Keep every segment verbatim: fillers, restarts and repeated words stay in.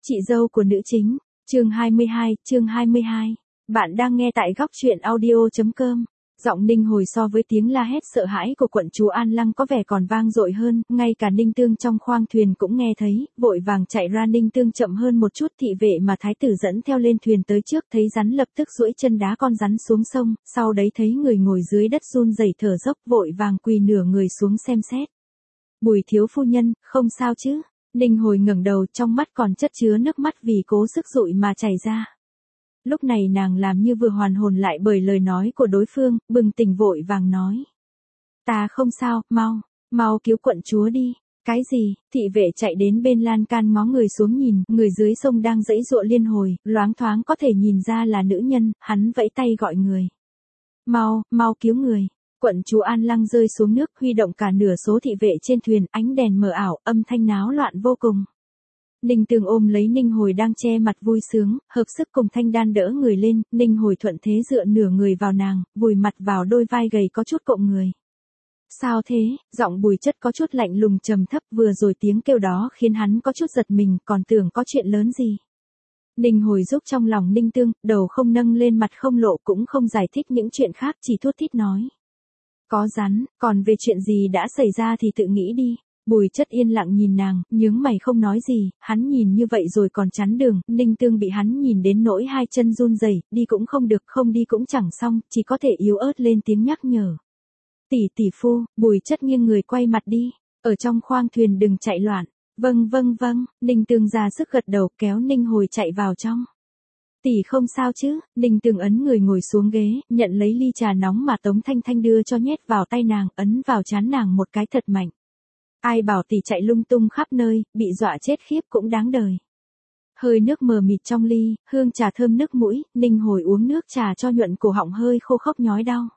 Chị dâu của nữ chính, chương hai mươi hai, chương hai mươi hai. Bạn đang nghe tại góc truyện audio.com. Giọng Ninh Hồi so với tiếng la hét sợ hãi của quận chúa An Lăng có vẻ còn vang dội hơn, ngay cả Ninh Tương trong khoang thuyền cũng nghe thấy, vội vàng chạy ra. Ninh Tương chậm hơn một chút, thị vệ mà thái tử dẫn theo lên thuyền tới trước thấy rắn lập tức duỗi chân đá con rắn xuống sông, sau đấy thấy người ngồi dưới đất run rẩy thở dốc, vội vàng quỳ nửa người xuống xem xét. Bùi thiếu phu nhân, không sao chứ? Ninh Hồi ngẩng đầu, trong mắt còn chất chứa nước mắt vì cố sức dụi mà chảy ra. Lúc này nàng làm như vừa hoàn hồn lại bởi lời nói của đối phương, bừng tỉnh vội vàng nói. Ta không sao, mau, mau cứu quận chúa đi. Cái gì? Thị vệ chạy đến bên lan can ngó người xuống nhìn, người dưới sông đang giãy giụa liên hồi, loáng thoáng có thể nhìn ra là nữ nhân, hắn vẫy tay gọi người. Mau, mau cứu người. Quận chúa An Lăng rơi xuống nước, huy động cả nửa số thị vệ trên thuyền, ánh đèn mờ ảo, âm thanh náo loạn vô cùng. Ninh Tương ôm lấy Ninh Hồi đang che mặt vui sướng, hợp sức cùng Thanh Đan đỡ người lên, Ninh Hồi thuận thế dựa nửa người vào nàng, vùi mặt vào đôi vai gầy có chút cộm người. Sao thế? Giọng Bùi Chất có chút lạnh lùng trầm thấp, vừa rồi tiếng kêu đó khiến hắn có chút giật mình, còn tưởng có chuyện lớn gì. Ninh Hồi giúp trong lòng Ninh Tương, đầu không nâng lên, mặt không lộ, cũng không giải thích những chuyện khác, chỉ thút thít nói. Có rắn, còn về chuyện gì đã xảy ra thì tự nghĩ đi. Bùi Chất yên lặng nhìn nàng, nhướng mày không nói gì, hắn nhìn như vậy rồi còn chắn đường, Ninh Tương bị hắn nhìn đến nỗi hai chân run rẩy, đi cũng không được, không đi cũng chẳng xong, chỉ có thể yếu ớt lên tiếng nhắc nhở. Tỷ tỷ phu, Bùi Chất nghiêng người quay mặt đi, ở trong khoang thuyền đừng chạy loạn. Vâng vâng vâng, Ninh Tương ra sức gật đầu, kéo Ninh Hồi chạy vào trong. Tỷ không sao chứ? Ninh Tương ấn người ngồi xuống ghế, nhận lấy ly trà nóng mà Tống Thanh Thanh đưa cho nhét vào tay nàng, ấn vào trán nàng một cái thật mạnh. Ai bảo tỷ chạy lung tung khắp nơi, bị dọa chết khiếp cũng đáng đời. Hơi nước mờ mịt trong ly, hương trà thơm nước mũi, Ninh Hồi uống nước trà cho nhuận cổ họng hơi khô khốc nhói đau.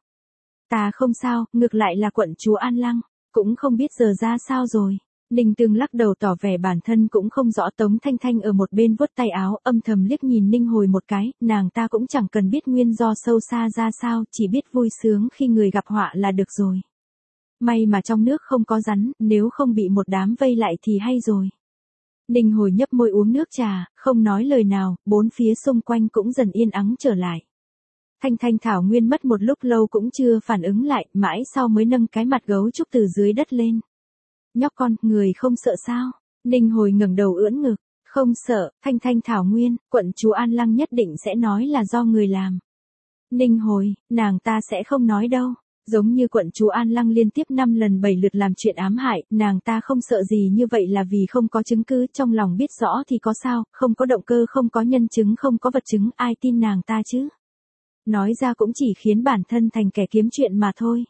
Ta không sao, ngược lại là quận chúa An Lăng, cũng không biết giờ ra sao rồi. Ninh Tương lắc đầu tỏ vẻ bản thân cũng không rõ. Tống Thanh Thanh ở một bên vuốt tay áo, âm thầm liếc nhìn Ninh Hồi một cái, nàng ta cũng chẳng cần biết nguyên do sâu xa ra sao, chỉ biết vui sướng khi người gặp họa là được rồi. May mà trong nước không có rắn, nếu không bị một đám vây lại thì hay rồi. Ninh Hồi nhấp môi uống nước trà, không nói lời nào, bốn phía xung quanh cũng dần yên ắng trở lại. Thanh Thanh Thảo Nguyên mất một lúc lâu cũng chưa phản ứng lại, mãi sau mới nâng cái mặt gấu trúc từ dưới đất lên. Nhóc con, người không sợ sao? Ninh Hồi ngẩng đầu ưỡn ngực, không sợ. Thanh Thanh Thảo Nguyên, quận chúa An Lăng nhất định sẽ nói là do người làm. Ninh Hồi, nàng ta sẽ không nói đâu. Giống như quận chúa An Lăng liên tiếp năm lần bảy lượt làm chuyện ám hại, nàng ta không sợ gì như vậy là vì không có chứng cứ, trong lòng biết rõ thì có sao, không có động cơ, không có nhân chứng, không có vật chứng, ai tin nàng ta chứ? Nói ra cũng chỉ khiến bản thân thành kẻ kiếm chuyện mà thôi.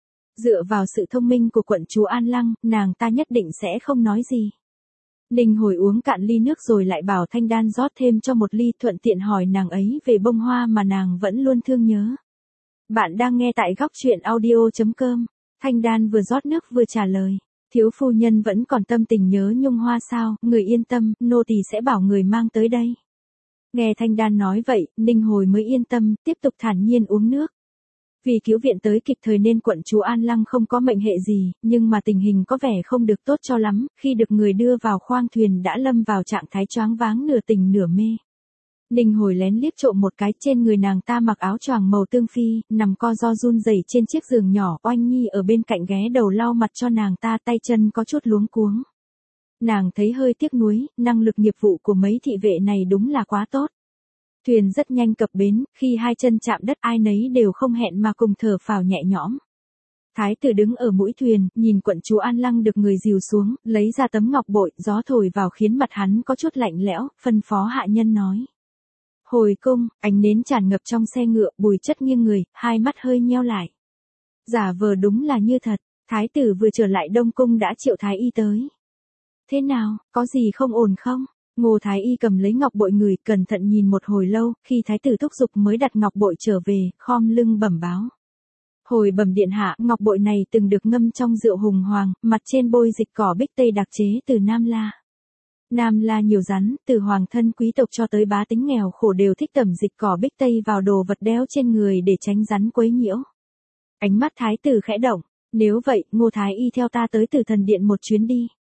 Dựa vào sự thông minh của quận chúa An Lăng, nàng ta nhất định sẽ không nói gì. Ninh Hồi uống cạn ly nước rồi lại bảo Thanh Đan rót thêm cho một ly, thuận tiện hỏi nàng ấy về bông hoa mà nàng vẫn luôn thương nhớ. Bạn đang nghe tại góc truyện audio.com. Thanh Đan vừa rót nước vừa trả lời. Thiếu phu nhân vẫn còn tâm tình nhớ nhung hoa sao? Người yên tâm, nô tỳ sẽ bảo người mang tới đây. Nghe Thanh Đan nói vậy, Ninh Hồi mới yên tâm, tiếp tục thản nhiên uống nước. Vì cứu viện tới kịp thời nên quận chúa An Lăng không có mệnh hệ gì, nhưng mà tình hình có vẻ không được tốt cho lắm, khi được người đưa vào khoang thuyền đã lâm vào trạng thái choáng váng nửa tỉnh nửa mê. Ninh Hồi lén liếc trộm một cái, trên người nàng ta mặc áo choàng màu tương phi, nằm co ro run rẩy trên chiếc giường nhỏ, Oanh Nhi ở bên cạnh ghé đầu lau mặt cho nàng ta, tay chân có chút luống cuống. Nàng thấy hơi tiếc nuối, năng lực nghiệp vụ của mấy thị vệ này đúng là quá tốt. Thuyền rất nhanh cập bến, khi hai chân chạm đất ai nấy đều không hẹn mà cùng thở phào nhẹ nhõm. Thái tử đứng ở mũi thuyền, nhìn quận chúa An Lăng được người dìu xuống, lấy ra tấm ngọc bội, gió thổi vào khiến mặt hắn có chút lạnh lẽo, phân phó hạ nhân nói. Hồi cung, ánh nến tràn ngập trong xe ngựa, Bùi Chất nghiêng người, hai mắt hơi nheo lại. Giả vờ đúng là như thật, thái tử vừa trở lại Đông Cung đã triệu thái y tới. Thế nào, có gì không ổn không? Ngô thái y cầm lấy ngọc bội người, cẩn thận nhìn một hồi lâu, khi thái tử thúc giục mới đặt ngọc bội trở về, khom lưng bẩm báo. Hồi bẩm điện hạ, ngọc bội này từng được ngâm trong rượu hùng hoàng, mặt trên bôi dịch cỏ bích tây đặc chế từ Nam La. Nam La nhiều rắn, từ hoàng thân quý tộc cho tới bá tính nghèo khổ đều thích tẩm dịch cỏ bích tây vào đồ vật đeo trên người để tránh rắn quấy nhiễu. Ánh mắt thái tử khẽ động, nếu vậy, Ngô thái y theo ta tới Tử Thần Điện một chuyến đi.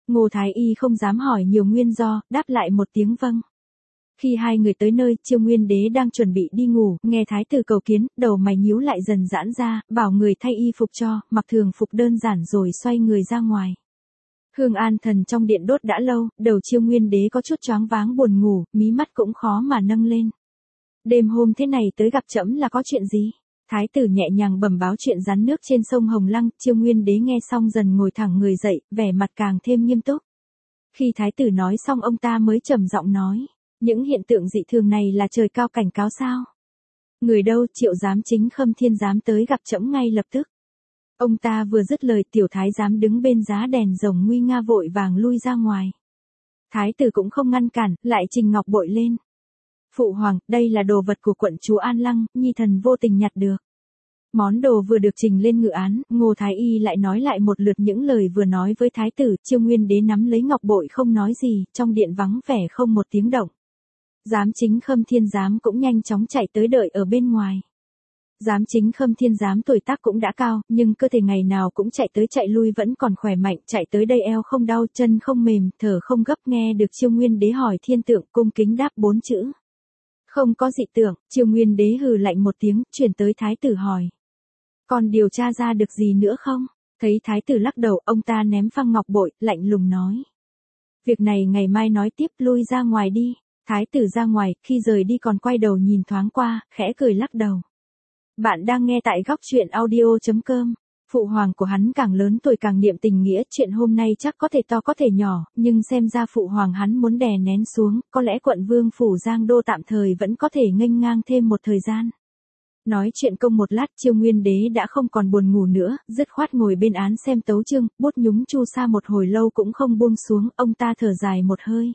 Ngô Thái Y không dám hỏi nhiều nguyên do, đáp lại một tiếng vâng. Khi hai người tới nơi, Chiêu Nguyên Đế đang chuẩn bị đi ngủ, nghe thái tử cầu kiến, đầu mày nhíu lại dần giãn ra, bảo người thay y phục cho, mặc thường phục đơn giản rồi xoay người ra ngoài. Hương an thần trong điện đốt đã lâu, đầu Chiêu Nguyên Đế có chút choáng váng buồn ngủ, mí mắt cũng khó mà nâng lên. Đêm hôm thế này tới gặp trẫm là có chuyện gì? Thái tử nhẹ nhàng bẩm báo chuyện rắn nước trên sông Hồng Lăng, Chiêu Nguyên Đế nghe xong dần ngồi thẳng người dậy, vẻ mặt càng thêm nghiêm túc. Khi thái tử nói xong ông ta mới trầm giọng nói, những hiện tượng dị thường này là trời cao cảnh cáo sao? Người đâu? Triệu giám chính Khâm Thiên giám tới gặp trẫm ngay lập tức. Ông ta vừa dứt lời, tiểu thái giám đứng bên giá đèn rồng nguy nga vội vàng lui ra ngoài. Thái tử cũng không ngăn cản, lại trình ngọc bội lên. Phụ hoàng, đây là đồ vật của quận chúa An Lăng, nhi thần vô tình nhặt được. Món đồ vừa được trình lên ngự án, Ngô Thái Y lại nói lại một lượt những lời vừa nói với thái tử. Chiêu Nguyên Đế nắm lấy ngọc bội không nói gì, trong điện vắng vẻ không một tiếng động. Giám chính Khâm Thiên giám cũng nhanh chóng chạy tới đợi ở bên ngoài. Giám chính Khâm Thiên giám tuổi tác cũng đã cao, nhưng cơ thể ngày nào cũng chạy tới chạy lui vẫn còn khỏe mạnh, chạy tới đây eo không đau, chân không mềm, thở không gấp. Nghe được Chiêu Nguyên Đế hỏi thiên tượng, cung kính đáp bốn chữ. Không có dị tượng. Chiêu Nguyên Đế hừ lạnh một tiếng, chuyển tới thái tử hỏi. Còn điều tra ra được gì nữa không? Thấy thái tử lắc đầu, ông ta ném phăng ngọc bội, lạnh lùng nói. Việc này ngày mai nói tiếp, lui ra ngoài đi. Thái tử ra ngoài, khi rời đi còn quay đầu nhìn thoáng qua, khẽ cười lắc đầu. Bạn đang nghe tại góc truyện audio chấm com. Phụ hoàng của hắn càng lớn tuổi càng niệm tình nghĩa, chuyện hôm nay chắc có thể to có thể nhỏ, nhưng xem ra phụ hoàng hắn muốn đè nén xuống, có lẽ quận vương phủ Giang Đô tạm thời vẫn có thể nghênh ngang thêm một thời gian. Nói chuyện công một lát, Chiêu Nguyên Đế đã không còn buồn ngủ nữa, dứt khoát ngồi bên án xem tấu chương, bút nhúng chu sa một hồi lâu cũng không buông xuống, ông ta thở dài một hơi.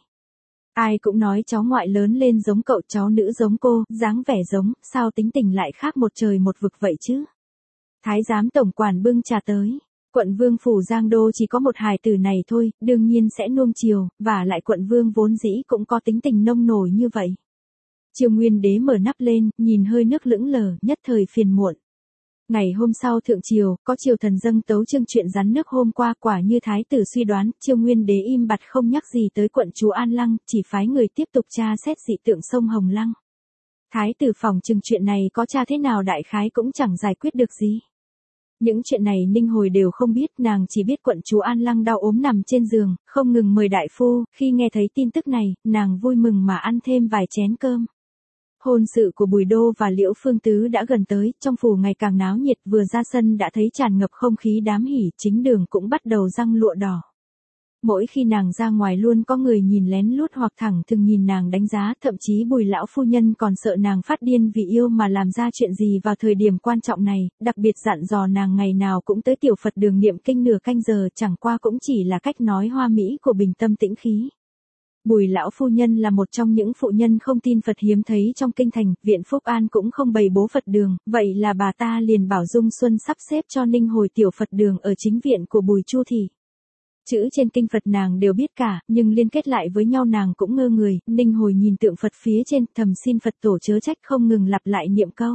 Ai cũng nói cháu ngoại lớn lên giống cậu, cháu nữ giống cô, dáng vẻ giống, sao tính tình lại khác một trời một vực vậy chứ? Thái giám tổng quản bưng trà tới. Quận vương phủ Giang Đô chỉ có một hài tử này thôi, đương nhiên sẽ nuông chiều, và lại quận vương vốn dĩ cũng có tính tình nông nổi như vậy. Chiêu Nguyên Đế mở nắp lên, nhìn hơi nước lững lờ, nhất thời phiền muộn. Ngày hôm sau thượng triều, có triều thần dâng tấu chương chuyện rắn nước hôm qua, quả như thái tử suy đoán, Chiêu Nguyên Đế im bặt không nhắc gì tới quận chúa An Lăng, chỉ phái người tiếp tục tra xét dị tượng sông Hồng Lăng. Thái tử phòng chừng chuyện này có tra thế nào đại khái cũng chẳng giải quyết được gì. Những chuyện này Ninh Hồi đều không biết, nàng chỉ biết quận chúa An Lăng đau ốm nằm trên giường, không ngừng mời đại phu, khi nghe thấy tin tức này, nàng vui mừng mà ăn thêm vài chén cơm. Hôn sự của Bùi Đô và Liễu Phương Tứ đã gần tới, trong phủ ngày càng náo nhiệt, vừa ra sân đã thấy tràn ngập không khí đám hỉ, chính đường cũng bắt đầu răng lụa đỏ. Mỗi khi nàng ra ngoài luôn có người nhìn lén lút hoặc thẳng thừng nhìn nàng đánh giá, thậm chí Bùi lão phu nhân còn sợ nàng phát điên vì yêu mà làm ra chuyện gì vào thời điểm quan trọng này, đặc biệt dặn dò nàng ngày nào cũng tới tiểu Phật đường niệm kinh nửa canh giờ, chẳng qua cũng chỉ là cách nói hoa mỹ của bình tâm tĩnh khí. Bùi lão phu nhân là một trong những phụ nhân không tin Phật hiếm thấy trong kinh thành, viện Phúc An cũng không bày bố Phật đường, vậy là bà ta liền bảo Dung Xuân sắp xếp cho Ninh Hồi tiểu Phật đường ở chính viện của Bùi Chu Thị. Chữ trên kinh Phật nàng đều biết cả, nhưng liên kết lại với nhau nàng cũng ngơ người. Ninh Hồi nhìn tượng Phật phía trên, thầm xin Phật tổ chớ trách, không ngừng lặp lại niệm câu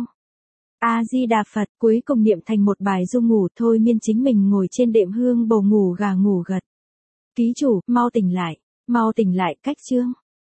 A Di Đà Phật, cuối cùng niệm thành một bài ru ngủ, thôi miên chính mình ngồi trên đệm hương bầu ngủ gà ngủ gật. Ký chủ, mau tỉnh lại, mau tỉnh lại, cách chương.